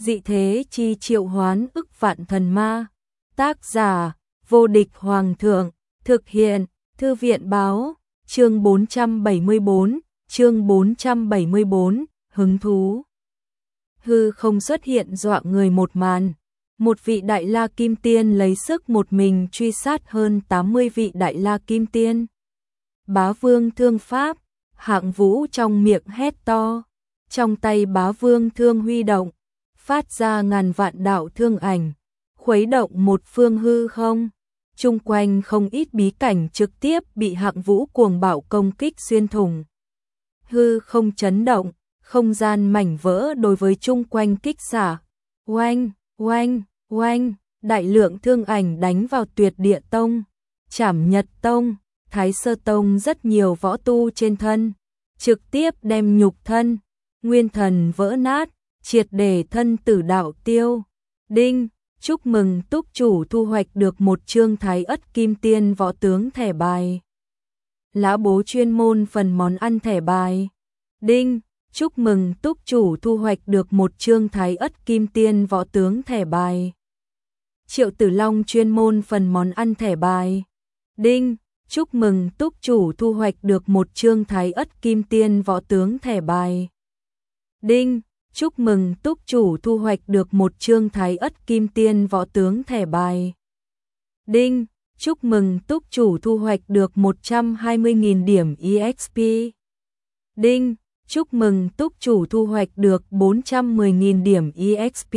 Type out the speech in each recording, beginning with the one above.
dị thế chi triệu hoán ức vạn thần ma. Tác giả, vô địch hoàng thượng, thực hiện, thư viện báo, chương 474, hứng thú. Hư không xuất hiện dọa người một màn. Một vị Đại La Kim Tiên lấy sức một mình truy sát hơn 80 vị Đại La Kim Tiên. Bá Vương thương pháp, Hạng Vũ trong miệng hét to. Trong tay Bá Vương thương huy động, phát ra ngàn vạn đạo thương ảnh, khuấy động một phương hư không. Chung quanh không ít bí cảnh trực tiếp bị Hạng Vũ cuồng bạo công kích xuyên thủng. Hư không chấn động, không gian mảnh vỡ đối với chung quanh kích xả. Oanh, oanh, oanh, đại lượng thương ảnh đánh vào Tuyệt Địa Tông, Trảm Nhật Tông, Thái Sơ Tông rất nhiều võ tu trên thân, trực tiếp đem nhục thân, nguyên thần vỡ nát, triệt để thân tử đạo tiêu. Đinh, chúc mừng túc chủ thu hoạch được một chương Thái Ất Kim Tiên võ tướng thẻ bài. Lã bố chuyên môn phần món ăn thẻ bài. Đinh, chúc mừng túc chủ thu hoạch được một chương Thái Ất Kim Tiên võ tướng thẻ bài. Triệu Tử Long chuyên môn phần món ăn thẻ bài. Đinh, chúc mừng túc chủ thu hoạch được một chương Thái Ất Kim Tiên võ tướng thẻ bài. Đinh, chúc mừng túc chủ thu hoạch được một chương Thái Ất Kim Tiên võ tướng thẻ bài. Đinh, chúc mừng túc chủ thu hoạch được 120.000 điểm EXP. Đinh, chúc mừng túc chủ thu hoạch được 410.000 điểm EXP.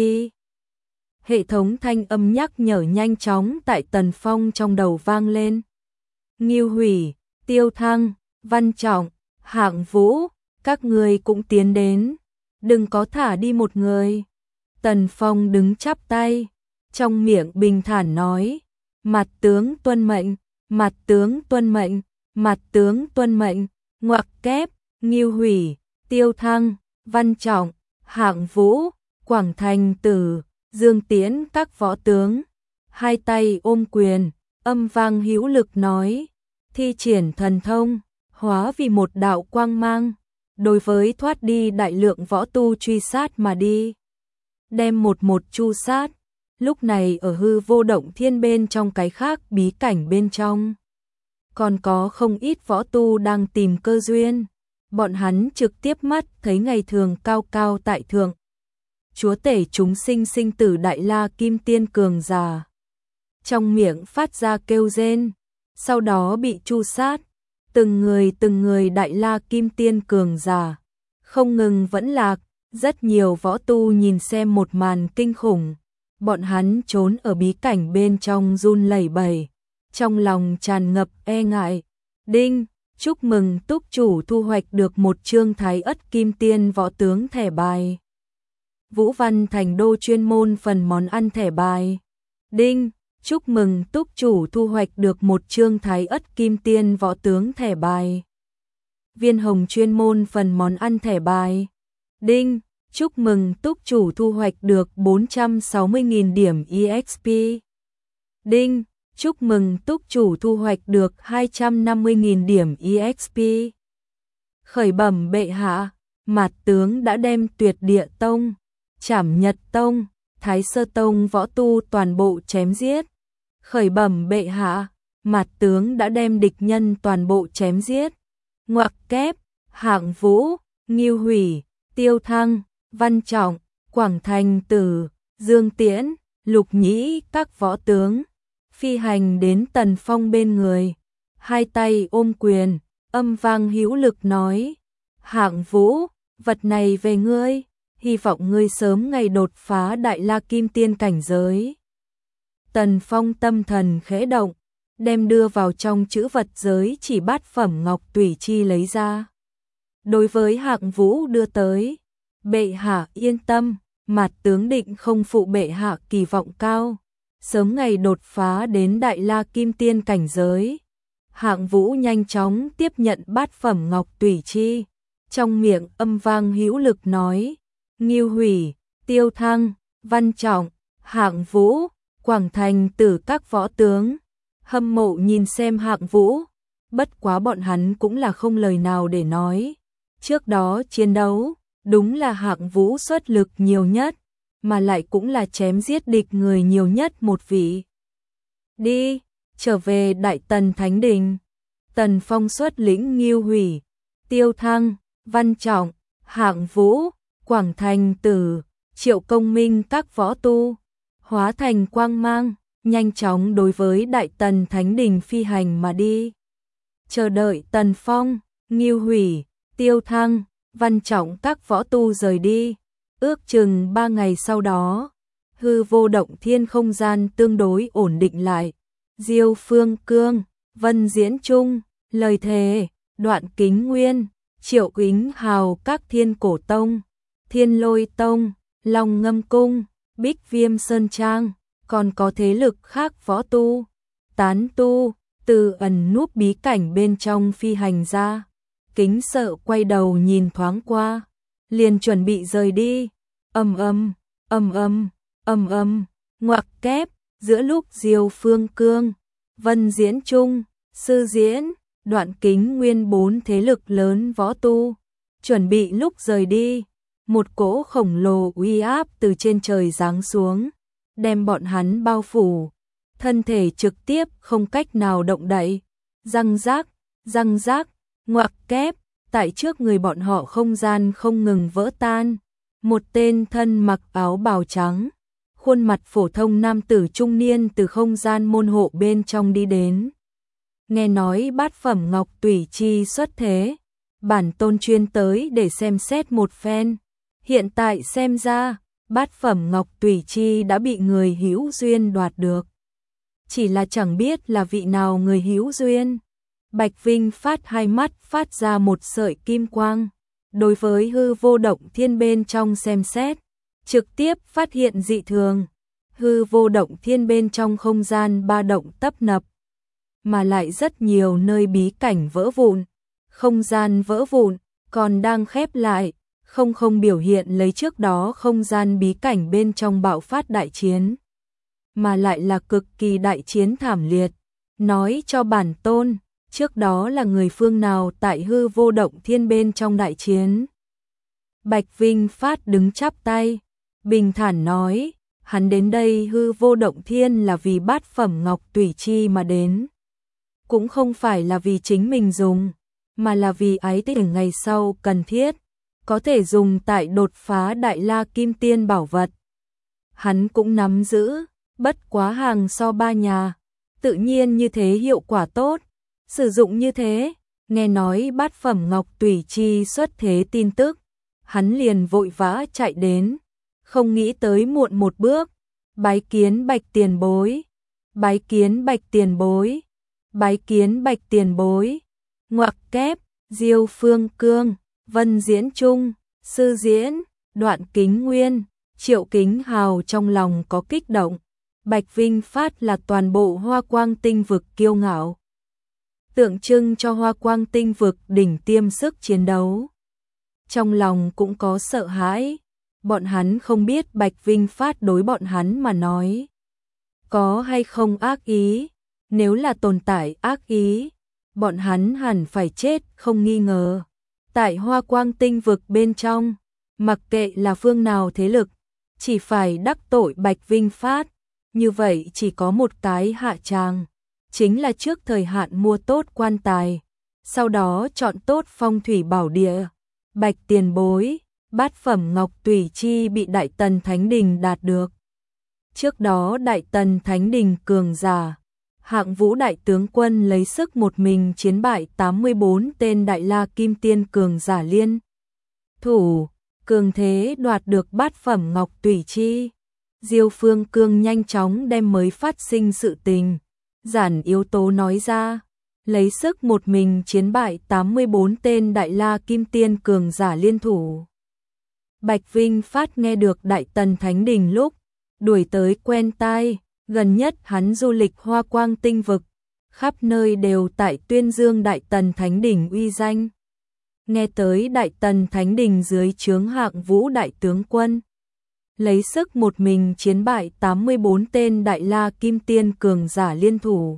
Hệ thống thanh âm nhắc nhở nhanh chóng tại Tần Phong trong đầu vang lên. Ngưu Hủy, Tiêu Thăng, Văn Trọng, Hạng Vũ, các người cũng tiến đến. Đừng có thả đi một người. Tần Phong đứng chắp tay, trong miệng bình thản nói. Mặt tướng tuân mệnh, mặt tướng tuân mệnh, mặt tướng tuân mệnh. Ngoặc kép, Ngưu Hủy, Tiêu Thăng, Văn Trọng, Hạng Vũ, Quảng Thành Tử, Dương Tiễn các võ tướng. Hai tay ôm quyền, âm vang hữu lực nói. Thi triển thần thông, hóa vì một đạo quang mang. Đối với thoát đi đại lượng võ tu truy sát mà đi. Đem một chu sát. Lúc này ở hư vô động thiên bên trong cái khác bí cảnh bên trong. Còn có không ít võ tu đang tìm cơ duyên. Bọn hắn trực tiếp mắt thấy ngày thường cao cao tại thượng. Chúa tể chúng sinh sinh tử Đại La Kim Tiên cường giả. Trong miệng phát ra kêu rên. Sau đó bị chu sát. Từng người Đại La Kim Tiên cường giả. Không ngừng vẫn lạc. Rất nhiều võ tu nhìn xem một màn kinh khủng. Bọn hắn trốn ở bí cảnh bên trong run lẩy bẩy. Trong lòng tràn ngập e ngại. Đinh, chúc mừng túc chủ thu hoạch được một chương Thái Ất Kim Tiên võ tướng thẻ bài. Vũ Văn Thành Đô chuyên môn phần món ăn thẻ bài. Đinh, chúc mừng túc chủ thu hoạch được một chương Thái Ất Kim Tiên võ tướng thẻ bài. Viên Hồng chuyên môn phần món ăn thẻ bài. Đinh, chúc mừng túc chủ thu hoạch được 460.000 điểm EXP. Đinh, chúc mừng túc chủ thu hoạch được 250.000 điểm EXP. Khởi bẩm bệ hạ, Mạt tướng đã đem Tuyệt Địa Tông, Trảm Nhật Tông, Thái Sơ Tông võ tu toàn bộ chém giết. Khởi bẩm bệ hạ, Mạt tướng đã đem địch nhân toàn bộ chém giết. Ngoặc kép, Hạng Vũ, Ngưu Hủy, Tiêu Thăng, Văn Trọng, Quảng Thành Tử, Dương Tiễn, Lục Nhĩ các võ tướng. Phi hành đến Tần Phong bên người. Hai tay ôm quyền, âm vang hữu lực nói. Hạng Vũ, vật này về ngươi. Hy vọng ngươi sớm ngày đột phá Đại La Kim Tiên cảnh giới. Tần Phong tâm thần khẽ động, đem đưa vào trong chữ vật giới chỉ bát phẩm ngọc tùy chi lấy ra. Đối với Hạng Vũ đưa tới, bệ hạ yên tâm, Mạt tướng định không phụ bệ hạ kỳ vọng cao, sớm ngày đột phá đến Đại La Kim Tiên cảnh giới. Hạng Vũ nhanh chóng tiếp nhận bát phẩm ngọc tùy chi, trong miệng âm vang hữu lực nói. Ngưu Hủy, Tiêu Thăng, Văn Trọng, Hạng Vũ, Quảng Thành Tử các võ tướng. Hâm mộ nhìn xem Hạng Vũ, bất quá bọn hắn cũng là không lời nào để nói. Trước đó chiến đấu, đúng là Hạng Vũ xuất lực nhiều nhất, mà lại cũng là chém giết địch người nhiều nhất một vị. Đi, trở về Đại Tần Thánh Đình. Tần Phong xuất lĩnh Ngưu Hủy, Tiêu Thăng, Văn Trọng, Hạng Vũ, Quảng Thành Tử, Triệu Công Minh các võ tu, hóa thành quang mang, nhanh chóng đối với Đại Tần Thánh Đình phi hành mà đi. Chờ đợi Tần Phong, Ngưu Hủy, Tiêu Thăng, Văn Trọng các võ tu rời đi, ước chừng 3 ngày sau đó, hư vô động thiên không gian tương đối ổn định lại. Diêu Phương Cương, Vân Diễn Trung, Lời Thề, Đoạn Kính Nguyên, Triệu Kính Hào các Thiên Cổ Tông, Thiên Lôi Tông, Long Ngâm Cung, Bích Viêm Sơn Trang, còn có thế lực khác võ tu, tán tu, từ ẩn núp bí cảnh bên trong phi hành ra. Kính Sợ quay đầu nhìn thoáng qua, liền chuẩn bị rời đi. Ầm ầm, ngoặc kép, giữa lúc Diêu Phương Cương, Vân Diễn Trung, Sư Diễn, Đoạn Kính Nguyên 4 thế lực lớn võ tu, chuẩn bị lúc rời đi, một cỗ khổng lồ uy áp từ trên trời giáng xuống, đem bọn hắn bao phủ, thân thể trực tiếp không cách nào động đậy. Răng rác, ngoặc kép, tại trước người bọn họ không gian không ngừng vỡ tan. Một tên thân mặc áo bào trắng, khuôn mặt phổ thông nam tử trung niên từ không gian môn hộ bên trong đi đến. Nghe nói bát phẩm ngọc tủy chi xuất thế, bản tôn chuyên tới để xem xét một phen. Hiện tại xem ra, bát phẩm ngọc tủy chi đã bị người hữu duyên đoạt được. Chỉ là chẳng biết là vị nào người hữu duyên. Bạch Vinh Phát hai mắt phát ra một sợi kim quang. Đối với hư vô động thiên bên trong xem xét, trực tiếp phát hiện dị thường. Hư vô động thiên bên trong không gian ba động tấp nập, mà lại rất nhiều nơi bí cảnh vỡ vụn. Không gian vỡ vụn, còn đang khép lại, không biểu hiện lấy trước đó không gian bí cảnh bên trong bạo phát đại chiến. Mà lại là cực kỳ đại chiến thảm liệt. Nói cho bản tôn, trước đó là người phương nào tại hư vô động thiên bên trong đại chiến. Bạch Vinh Phát đứng chắp tay, bình thản nói, hắn đến đây hư vô động thiên là vì bát phẩm ngọc tủy chi mà đến. Cũng không phải là vì chính mình dùng, mà là vì ái tình ngày sau cần thiết, có thể dùng tại đột phá Đại La Kim Tiên bảo vật. Hắn cũng nắm giữ, bất quá hàng so ba nhà, tự nhiên như thế hiệu quả tốt. Sử dụng như thế, nghe nói bát phẩm ngọc tủy chi xuất thế tin tức, hắn liền vội vã chạy đến, không nghĩ tới muộn một bước. Bái kiến Bạch tiền bối, bái kiến Bạch tiền bối, bái kiến Bạch tiền bối. Ngoặc kép, Diêu Phương Cương, Vân Diễn Trung, Sư Diễn, Đoạn Kính Nguyên, Triệu Kính Hào trong lòng có kích động. Bạch Vinh Phát là toàn bộ Hoa Quang Tinh vực kiêu ngạo, tượng trưng cho Hoa Quang Tinh vực đỉnh tiêm sức chiến đấu. Trong lòng cũng có sợ hãi, bọn hắn không biết Bạch Vinh Phát đối bọn hắn mà nói có hay không ác ý. Nếu là tồn tại ác ý, bọn hắn hẳn phải chết không nghi ngờ. Tại Hoa Quang Tinh vực bên trong, mặc kệ là phương nào thế lực, chỉ phải đắc tội Bạch Vinh Phát, như vậy chỉ có một cái hạ tràng, chính là trước thời hạn mua tốt quan tài, sau đó chọn tốt phong thủy bảo địa. Bạch tiền bối, bát phẩm ngọc tủy chi bị Đại Tần Thánh Đình đạt được. Trước đó Đại Tần Thánh Đình cường giả, Hạng Vũ đại tướng quân lấy sức một mình chiến bại 84 tên Đại La Kim Tiên cường giả liên thủ, cường thế đoạt được bát phẩm ngọc tủy chi. Diêu Phương Cương nhanh chóng đem mới phát sinh sự tình, giản yếu tố nói ra, lấy sức một mình chiến bại 84 tên Đại La Kim Tiên cường giả liên thủ. Bạch Vinh Phát nghe được Đại Tần Thánh Đình lúc đuổi tới quen tai, gần nhất hắn du lịch Hoa Quang Tinh vực, khắp nơi đều tại tuyên dương Đại Tần Thánh Đình uy danh. Nghe tới Đại Tần Thánh Đình dưới trướng Hạng Vũ đại tướng quân, lấy sức một mình chiến bại 84 tên Đại La Kim Tiên cường giả liên thủ.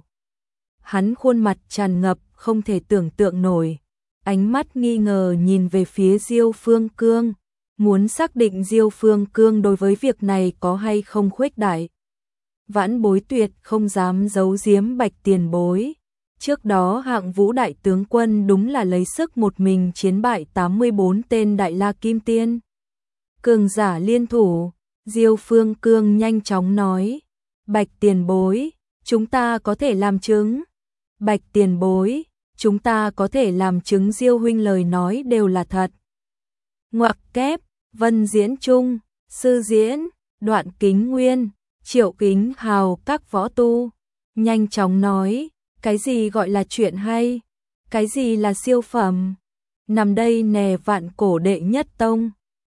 Hắn khuôn mặt tràn ngập không thể tưởng tượng nổi, ánh mắt nghi ngờ nhìn về phía Diêu Phương Cương, muốn xác định Diêu Phương Cương đối với việc này có hay không khuếch đại. Vãn Bối tuyệt không dám giấu giếm Bạch tiền bối. Trước đó Hạng Vũ đại tướng quân đúng là lấy sức một mình chiến bại 84 tên Đại La Kim Tiên. Cường giả liên thủ, Diêu Phương Cương nhanh chóng nói. Bạch tiền bối, chúng ta có thể làm chứng. Bạch tiền bối, chúng ta có thể làm chứng Diêu huynh lời nói đều là thật. Ngoặc kép, Vân Diễn Trung, Sư Diễn, Đoạn Kính Nguyên, Triệu Kính Hào các võ tu. Nhanh chóng nói, cái gì gọi là chuyện hay? Cái gì là siêu phẩm? Nằm đây nè Vạn Cổ đệ nhất tông.